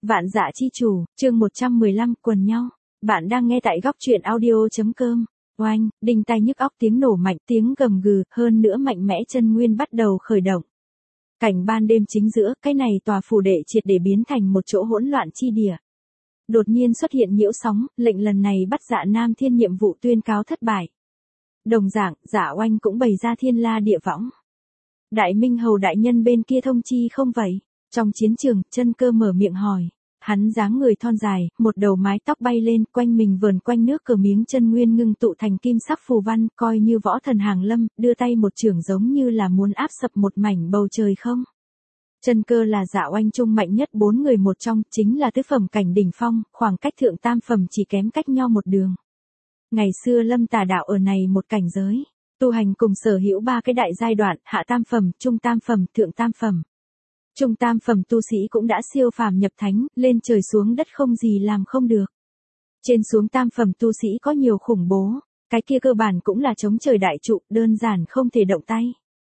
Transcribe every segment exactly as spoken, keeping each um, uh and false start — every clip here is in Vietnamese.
Vạn Dạ Chi Chủ, chương một trăm mười lăm, quần nhau. Bạn đang nghe tại góc truyện audio.com. Oanh, đinh tai nhức óc tiếng nổ mạnh, tiếng gầm gừ, hơn nữa mạnh mẽ chân nguyên bắt đầu khởi động. Cảnh ban đêm chính giữa, cái này tòa phủ đệ triệt để biến thành một chỗ hỗn loạn chi địa. Đột nhiên xuất hiện nhiễu sóng, lệnh lần này bắt Dạ Nam Thiên nhiệm vụ tuyên cáo thất bại. Đồng dạng, Dạ Oanh cũng bày ra thiên la địa võng. Đại Minh Hầu đại nhân bên kia thông chi không vậy? Trong chiến trường, Chân Cơ mở miệng hỏi. Hắn dáng người thon dài, một đầu mái tóc bay lên, quanh mình vờn quanh nước cờ miếng chân nguyên ngưng tụ thành kim sắc phù văn, coi như võ thần hàng lâm, đưa tay một chưởng giống như là muốn áp sập một mảnh bầu trời không. Chân Cơ là Dạ Oanh trung mạnh nhất bốn người một trong, chính là tứ phẩm cảnh đỉnh phong, khoảng cách thượng tam phẩm chỉ kém cách nhau một đường. Ngày xưa Lâm Tà đạo ở này một cảnh giới, tu hành cùng sở hữu ba cái đại giai đoạn, hạ tam phẩm, trung tam phẩm, thượng tam phẩm. Trung tam phẩm tu sĩ cũng đã siêu phàm nhập thánh, lên trời xuống đất không gì làm không được. Trên xuống tam phẩm tu sĩ có nhiều khủng bố, cái kia cơ bản cũng là chống trời đại trụ, đơn giản không thể động tay.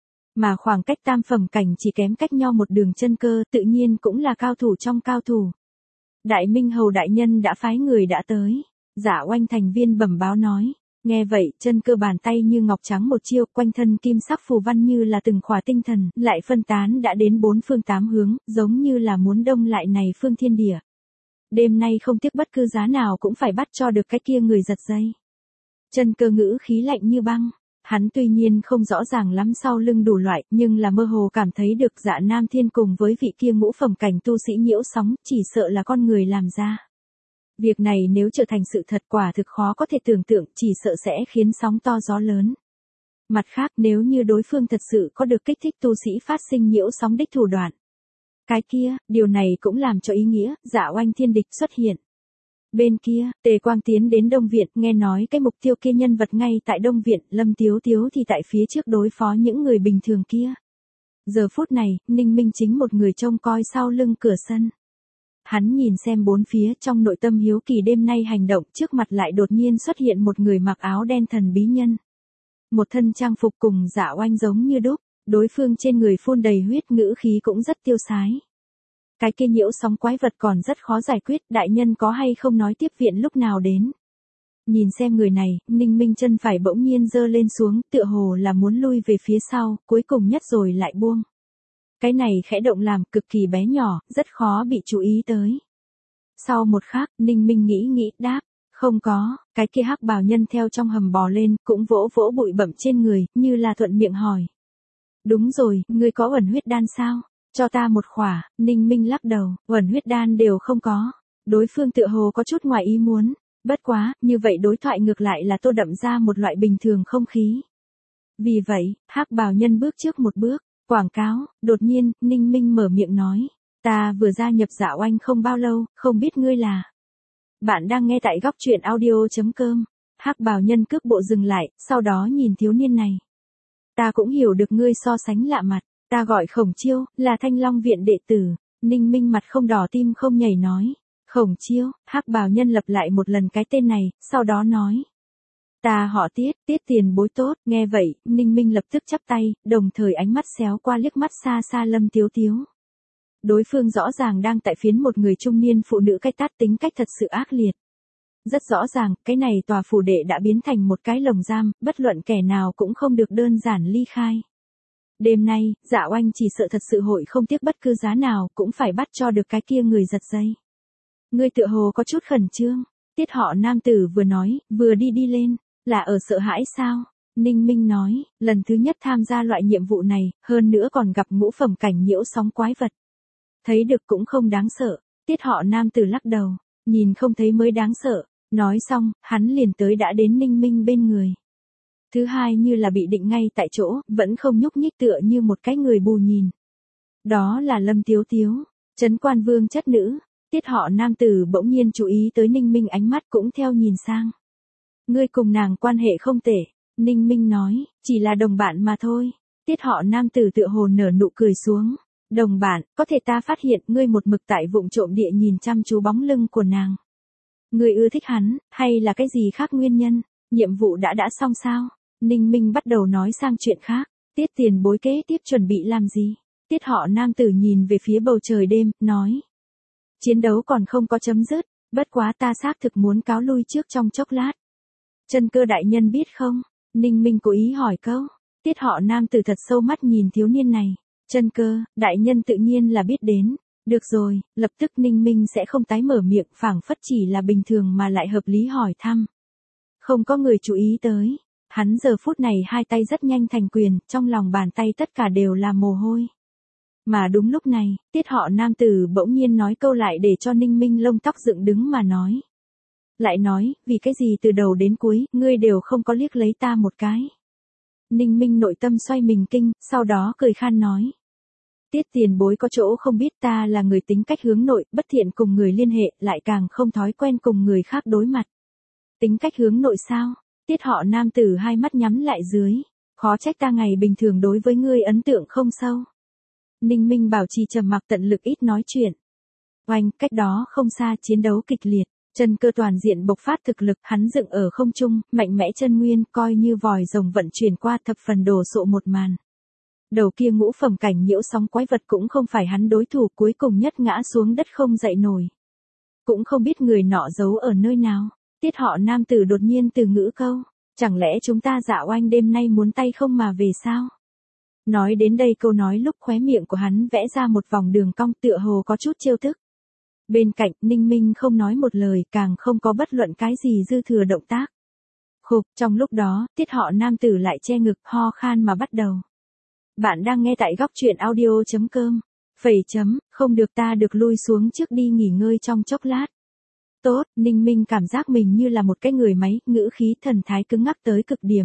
Mà khoảng cách tam phẩm cảnh chỉ kém cách nhau một đường Chân Cơ, tự nhiên cũng là cao thủ trong cao thủ. Đại Minh Hầu đại nhân đã phái người đã tới. Dạ Oanh thành viên bẩm báo nói. Nghe vậy, Chân Cơ bàn tay như ngọc trắng một chiêu, quanh thân kim sắc phù văn như là từng khỏa tinh thần, lại phân tán đã đến bốn phương tám hướng, giống như là muốn đông lại này phương thiên địa. Đêm nay không tiếc bất cứ giá nào cũng phải bắt cho được cái kia người giật dây. Chân Cơ ngữ khí lạnh như băng. Hắn tuy nhiên không rõ ràng lắm sau lưng đủ loại, nhưng là mơ hồ cảm thấy được Dạ Nam Thiên cùng với vị kia ngũ phẩm cảnh tu sĩ nhiễu sóng, chỉ sợ là con người làm ra. Việc này nếu trở thành sự thật quả thực khó có thể tưởng tượng, chỉ sợ sẽ khiến sóng to gió lớn. Mặt khác, nếu như đối phương thật sự có được kích thích tu sĩ phát sinh nhiễu sóng đích thủ đoạn. Cái kia, điều này cũng làm cho ý nghĩa, Dạ Oanh thiên địch xuất hiện. Bên kia, Tề Quang tiến đến Đông Viện, nghe nói cái mục tiêu kia nhân vật ngay tại Đông Viện, Lâm Tiếu Tiếu thì tại phía trước đối phó những người bình thường kia. Giờ phút này, Ninh Minh chính một người trông coi sau lưng cửa sân. Hắn nhìn xem bốn phía, trong nội tâm hiếu kỳ đêm nay hành động, trước mặt lại đột nhiên xuất hiện một người mặc áo đen thần bí nhân. Một thân trang phục cùng Dạ Oanh giống như đúc, đối phương trên người phun đầy huyết, ngữ khí cũng rất tiêu sái. Cái kia nhiễu sóng quái vật còn rất khó giải quyết, đại nhân có hay không nói tiếp viện lúc nào đến. Nhìn xem người này, Ninh Minh chân phải bỗng nhiên giơ lên xuống, tựa hồ là muốn lui về phía sau, cuối cùng nhất rồi lại buông. Cái này khẽ động làm cực kỳ bé nhỏ, rất khó bị chú ý tới. Sau một khắc, Ninh Minh nghĩ nghĩ đáp, không có, cái kia hắc bào nhân theo trong hầm bò lên, cũng vỗ vỗ bụi bặm trên người, như là thuận miệng hỏi. Đúng rồi, ngươi có uẩn huyết đan sao? Cho ta một khỏa. Ninh Minh lắc đầu, uẩn huyết đan đều không có. Đối phương tựa hồ có chút ngoài ý muốn, bất quá, như vậy đối thoại ngược lại là tô đậm ra một loại bình thường không khí. Vì vậy, hắc bào nhân bước trước một bước. Quảng cáo, đột nhiên, Ninh Minh mở miệng nói. Ta vừa gia nhập Dạ Oanh không bao lâu, không biết ngươi là. Bạn đang nghe tại góc truyện audio.com. Hắc bào nhân cước bộ dừng lại, sau đó nhìn thiếu niên này. Ta cũng hiểu được ngươi so sánh lạ mặt, ta gọi Khổng Chiêu, là Thanh Long viện đệ tử. Ninh Minh mặt không đỏ tim không nhảy nói. Khổng Chiêu, hắc bào nhân lặp lại một lần cái tên này, sau đó nói. Ta họ Tiết, Tiết tiền bối tốt, nghe vậy, Ninh Minh lập tức chắp tay, đồng thời ánh mắt xéo qua liếc mắt xa xa Lâm Tiếu Tiếu. Đối phương rõ ràng đang tại phiến một người trung niên phụ nữ cái tát tính cách thật sự ác liệt. Rất rõ ràng, cái này tòa phủ đệ đã biến thành một cái lồng giam, bất luận kẻ nào cũng không được đơn giản ly khai. Đêm nay, Dạ Oanh chỉ sợ thật sự hội không tiếc bất cứ giá nào cũng phải bắt cho được cái kia người giật dây. Ngươi tựa hồ có chút khẩn trương, Tiết họ nam tử vừa nói, vừa đi đi lên. Là ở sợ hãi sao? Ninh Minh nói, lần thứ nhất tham gia loại nhiệm vụ này, hơn nữa còn gặp ngũ phẩm cảnh nhiễu sóng quái vật. Thấy được cũng không đáng sợ, Tiết họ nam tử lắc đầu, nhìn không thấy mới đáng sợ. Nói xong, hắn liền tới đã đến Ninh Minh bên người. Thứ hai như là bị định ngay tại chỗ, vẫn không nhúc nhích tựa như một cái người bù nhìn. Đó là Lâm Tiếu Tiếu, Trấn Quan Vương chất nữ. Tiết họ nam tử bỗng nhiên chú ý tới Ninh Minh, ánh mắt cũng theo nhìn sang. Ngươi cùng nàng quan hệ không tệ, Ninh Minh nói, chỉ là đồng bạn mà thôi. Tiết họ nam tử tựa hồ nở nụ cười xuống. Đồng bạn, có thể ta phát hiện ngươi một mực tại vụng trộm địa nhìn chăm chú bóng lưng của nàng. Ngươi ưa thích hắn, hay là cái gì khác nguyên nhân? Nhiệm vụ đã đã xong sao? Ninh Minh bắt đầu nói sang chuyện khác. Tiết tiền bối kế tiếp chuẩn bị làm gì? Tiết họ nam tử nhìn về phía bầu trời đêm, nói. chiến đấu còn không có chấm dứt, bất quá ta xác thực muốn cáo lui trước trong chốc lát. Chân Cơ đại nhân biết không? Ninh Minh cố ý hỏi câu. Tiết Họ nam tử thật sâu mắt nhìn thiếu niên này. Chân Cơ, đại nhân tự nhiên là biết đến. Được rồi, lập tức Ninh Minh sẽ không tái mở miệng, phảng phất chỉ là bình thường mà lại hợp lý hỏi thăm. Không có người chú ý tới. Hắn giờ phút này hai tay rất nhanh thành quyền, trong lòng bàn tay tất cả đều là mồ hôi. Mà đúng lúc này, Tiết Họ nam tử bỗng nhiên nói câu lại để cho Ninh Minh lông tóc dựng đứng mà nói. Lại nói, vì cái gì từ đầu đến cuối, ngươi đều không có liếc lấy ta một cái. Ninh Minh nội tâm xoay mình kinh, sau đó cười khan nói. Tiết tiền bối có chỗ không biết, ta là người tính cách hướng nội, bất thiện cùng người liên hệ, lại càng không thói quen cùng người khác đối mặt. Tính cách hướng nội sao? Tiết Họ nam tử hai mắt nhắm lại dưới. Khó trách ta ngày bình thường đối với ngươi ấn tượng không sâu. Ninh Minh bảo trì trầm mặc tận lực ít nói chuyện. Oanh, cách đó không xa chiến đấu kịch liệt. Chân Cơ toàn diện bộc phát thực lực, hắn dựng ở không trung, mạnh mẽ chân nguyên, coi như vòi rồng vận chuyển qua, thập phần đồ sộ một màn. Đầu kia ngũ phẩm cảnh nhiễu sóng quái vật cũng không phải hắn đối thủ, cuối cùng nhất ngã xuống đất không dậy nổi. Cũng không biết người nọ giấu ở nơi nào. Tiết Họ nam tử đột nhiên từ ngữ câu. Chẳng lẽ chúng ta Dạ Oanh đêm nay muốn tay không mà về sao? Nói đến đây câu nói lúc khóe miệng của hắn vẽ ra một vòng đường cong tựa hồ có chút trêu tức. Bên cạnh, Ninh Minh không nói một lời, càng không có bất luận cái gì dư thừa động tác. Khục, trong lúc đó, Tiết Họ nam tử lại che ngực, ho khan mà bắt đầu. Bạn đang nghe tại góc truyện audio chấm com. Phẩy chấm, không được, ta được lui xuống trước đi nghỉ ngơi trong chốc lát. Tốt, Ninh Minh cảm giác mình như là một cái người máy, ngữ khí thần thái cứng ngắc tới cực điểm.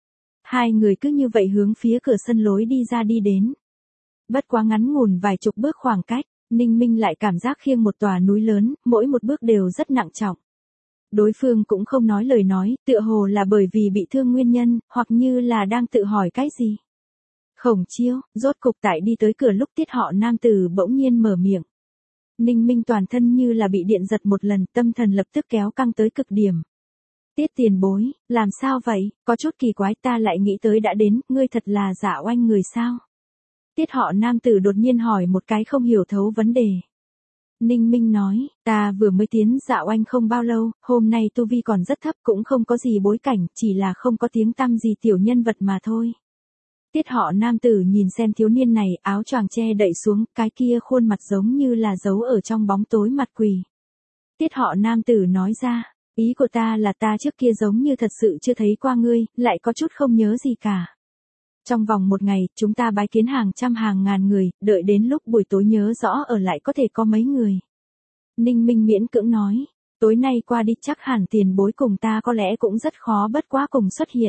Hai người cứ như vậy hướng phía cửa sân lối đi ra đi đến. Bất quá ngắn ngủn vài chục bước khoảng cách, Ninh Minh lại cảm giác khiêng một tòa núi lớn, mỗi một bước đều rất nặng trọng. Đối phương cũng không nói lời nói, tựa hồ là bởi vì bị thương nguyên nhân, hoặc như là đang tự hỏi cái gì. Khổng Chiêu, rốt cục tại đi tới cửa lúc Tiết Họ nam tử bỗng nhiên mở miệng. Ninh Minh toàn thân như là bị điện giật một lần, tâm thần lập tức kéo căng tới cực điểm. Tiết tiền bối, làm sao vậy, có chút kỳ quái, ta lại nghĩ tới đã đến, ngươi thật là Dạ Oanh người sao? Tiết Họ nam tử đột nhiên hỏi một cái không hiểu thấu vấn đề. Ninh Minh nói, ta vừa mới tiến Dạ Oanh không bao lâu, hôm nay tu vi còn rất thấp, cũng không có gì bối cảnh, chỉ là không có tiếng tăm gì tiểu nhân vật mà thôi. Tiết Họ nam tử nhìn xem thiếu niên này, áo choàng che đậy xuống, cái kia khuôn mặt giống như là giấu ở trong bóng tối mặt quỷ. Tiết Họ nam tử nói ra, ý của ta là ta trước kia giống như thật sự chưa thấy qua ngươi, lại có chút không nhớ gì cả. Trong vòng một ngày, chúng ta bái kiến hàng trăm hàng ngàn người, đợi đến lúc buổi tối nhớ rõ ở lại có thể có mấy người. Ninh Minh miễn cưỡng nói, tối nay qua đi chắc hẳn tiền bối cùng ta có lẽ cũng rất khó bất quá cùng xuất hiện.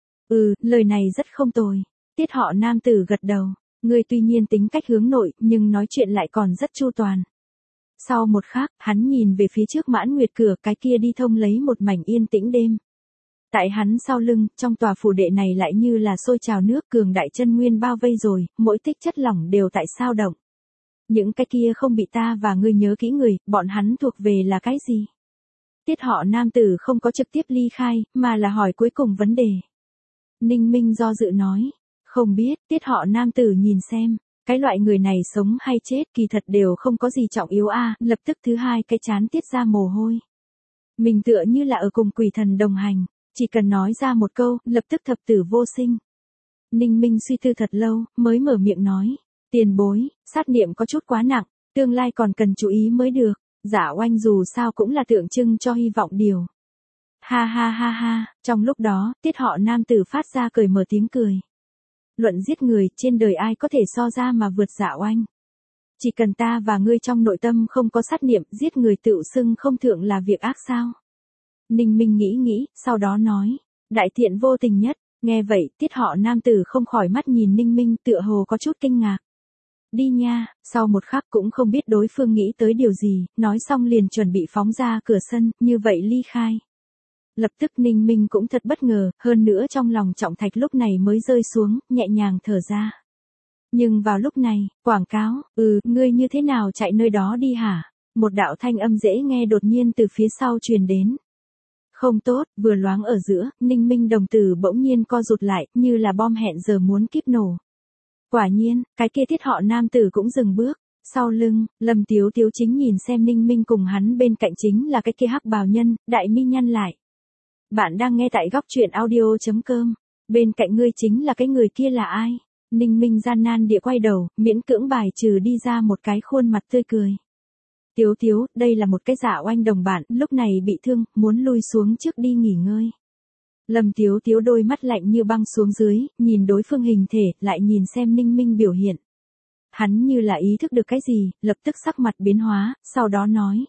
Ừ, lời này rất không tồi. Tiết Họ nam tử gật đầu, ngươi tuy nhiên tính cách hướng nội, nhưng nói chuyện lại còn rất chu toàn. Sau một khắc, hắn nhìn về phía trước Mãn Nguyệt cửa, cái kia đi thông lấy một mảnh yên tĩnh đêm. Tại hắn sau lưng, trong tòa phủ đệ này lại như là sôi trào nước, cường đại chân nguyên bao vây rồi, mỗi tích chất lỏng đều tại sao động. Những cái kia không bị ta và ngươi nhớ kỹ người, bọn hắn thuộc về là cái gì? Tiết Họ nam tử không có trực tiếp ly khai, mà là hỏi cuối cùng vấn đề. Ninh Minh do dự nói, không biết. Tiết Họ nam tử nhìn xem, cái loại người này sống hay chết kỳ thật đều không có gì trọng yếu a. Lập tức thứ hai cái chán tiết ra mồ hôi. Mình tựa như là ở cùng quỷ thần đồng hành, chỉ cần nói ra một câu, lập tức thập tử vô sinh. Ninh Minh suy tư thật lâu, mới mở miệng nói, tiền bối, sát niệm có chút quá nặng, tương lai còn cần chú ý mới được. Dạ Oanh dù sao cũng là tượng trưng cho hy vọng điều. Ha ha ha ha, trong lúc đó, Tiết Họ nam tử phát ra cười mở tiếng cười. Luận giết người, trên đời ai có thể so ra mà vượt Dạ Oanh. Chỉ cần ta và ngươi trong nội tâm không có sát niệm, giết người tựu xưng không thượng là việc ác sao? Ninh Minh nghĩ nghĩ, sau đó nói, đại thiện vô tình nhất. Nghe vậy, Tiết Họ nam tử không khỏi mắt nhìn Ninh Minh, tựa hồ có chút kinh ngạc. Đi nha. Sau một khắc cũng không biết đối phương nghĩ tới điều gì, nói xong liền chuẩn bị phóng ra cửa sân, như vậy ly khai. Lập tức Ninh Minh cũng thật bất ngờ, hơn nữa trong lòng trọng thạch lúc này mới rơi xuống, nhẹ nhàng thở ra. Nhưng vào lúc này, quảng cáo, ừ, ngươi như thế nào chạy nơi đó đi hả? Một đạo thanh âm dễ nghe đột nhiên từ phía sau truyền đến. Không tốt, vừa loáng ở giữa, Ninh Minh đồng tử bỗng nhiên co rụt lại, như là bom hẹn giờ muốn kíp nổ. Quả nhiên, cái kia Tiết Họ nam tử cũng dừng bước, Sau lưng, Lâm Tiếu Tiếu chính nhìn xem Ninh Minh cùng hắn bên cạnh chính là cái kia hắc bào nhân, đại mi nhăn lại. Bạn đang nghe tại góc truyện audio.com. Bên cạnh ngươi chính là cái người kia là ai? Ninh Minh gian nan địa quay đầu, miễn cưỡng bài trừ đi ra một cái khuôn mặt tươi cười. Tiếu Tiếu, đây là một cái Dạ Oanh đồng bạn, lúc này bị thương, muốn lui xuống trước đi nghỉ ngơi. Lâm Tiếu Tiếu đôi mắt lạnh như băng xuống dưới, nhìn đối phương hình thể, lại nhìn xem Ninh Minh biểu hiện. Hắn như là ý thức được cái gì, lập tức sắc mặt biến hóa, sau đó nói.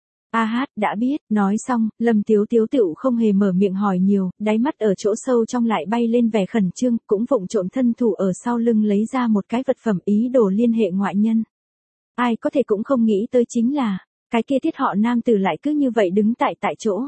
A hát, đã biết, nói xong, Lâm Tiếu Tiếu tựu không hề mở miệng hỏi nhiều, đáy mắt ở chỗ sâu trong lại bay lên vẻ khẩn trương, cũng vụng trộm thân thủ ở sau lưng lấy ra một cái vật phẩm ý đồ liên hệ ngoại nhân. Ai có thể cũng không nghĩ tới chính là, cái kia Tiết họ nam tử lại cứ như vậy đứng tại tại chỗ.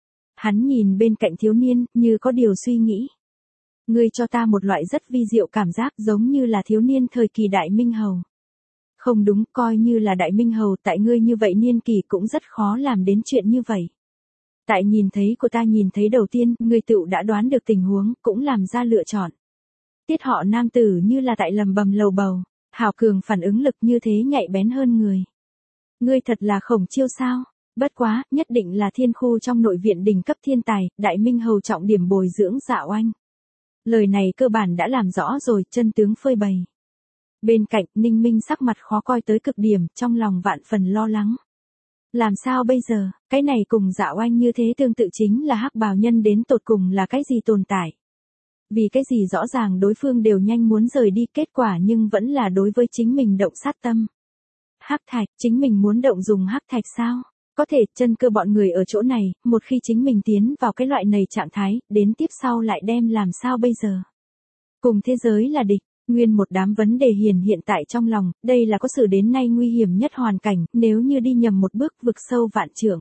Hắn nhìn bên cạnh thiếu niên, như có điều suy nghĩ. Ngươi cho ta một loại rất vi diệu cảm giác giống như là thiếu niên thời kỳ Đại Minh Hầu. Không đúng, coi như là Đại Minh Hầu, tại ngươi như vậy niên kỳ cũng rất khó làm đến chuyện như vậy. Tại nhìn thấy của ta nhìn thấy đầu tiên, ngươi tựu đã đoán được tình huống, cũng làm ra lựa chọn. Tiết họ nam tử như là tại lầm bầm lầu bầu, hào cường phản ứng lực như thế nhạy bén hơn người. Ngươi thật là khổng chiêu sao? Bất quá, nhất định là thiên khu trong nội viện đỉnh cấp thiên tài, Đại Minh Hầu trọng điểm bồi dưỡng Dạ Oanh. Lời này cơ bản đã làm rõ rồi, chân tướng phơi bày. Bên cạnh, Ninh Minh sắc mặt khó coi tới cực điểm, trong lòng vạn phần lo lắng. Làm sao bây giờ, cái này cùng Dạ Oanh như thế tương tự chính là hắc bào nhân đến tột cùng là cái gì tồn tại. Vì cái gì rõ ràng đối phương đều nhanh muốn rời đi, kết quả nhưng vẫn là đối với chính mình động sát tâm. Hắc thạch, chính mình muốn động dùng hắc thạch sao? Có thể, chân cơ bọn người ở chỗ này, một khi chính mình tiến vào cái loại này trạng thái, đến tiếp sau lại đem làm sao bây giờ? Cùng thế giới là địch, nguyên một đám vấn đề hiền hiện tại trong lòng, đây là có sự đến nay nguy hiểm nhất hoàn cảnh, nếu như đi nhầm một bước vực sâu vạn trượng.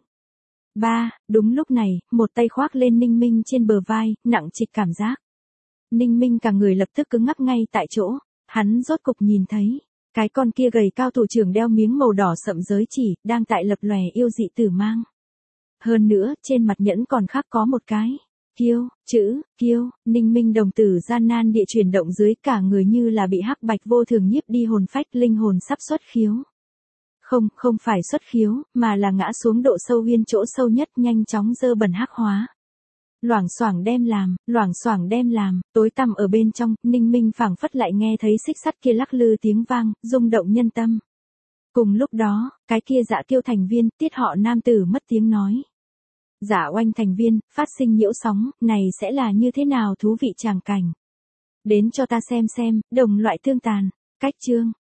Ba, đúng lúc này, một tay khoác lên Ninh Minh trên bờ vai, nặng trịch cảm giác. Ninh Minh cả người lập tức cứng ngắc ngay tại chỗ, hắn rốt cục nhìn thấy. Cái con kia gầy cao thủ trưởng đeo miếng màu đỏ sậm giới chỉ, đang tại lập lòe yêu dị tử mang. Hơn nữa, trên mặt nhẫn còn khác có một cái. Kiêu, chữ, kiêu, Ninh Minh đồng tử gian nan địa chuyển động dưới cả người như là bị hắc bạch vô thường nhiếp đi hồn phách, linh hồn sắp xuất khiếu. Không, không phải xuất khiếu, mà là ngã xuống độ sâu huyên chỗ sâu nhất nhanh chóng dơ bẩn hắc hóa. Loảng xoảng đem làm, loảng xoảng đem làm, tối tăm ở bên trong, Ninh Minh phảng phất lại nghe thấy xích sắt kia lắc lư tiếng vang, rung động nhân tâm. Cùng lúc đó, cái kia Dạ Kiêu thành viên, Tiết họ nam tử mất tiếng nói. Dạ Oanh thành viên, phát sinh nhiễu sóng, này sẽ là như thế nào thú vị tràng cảnh. Đến cho ta xem xem, đồng loại tương tàn, cách chương.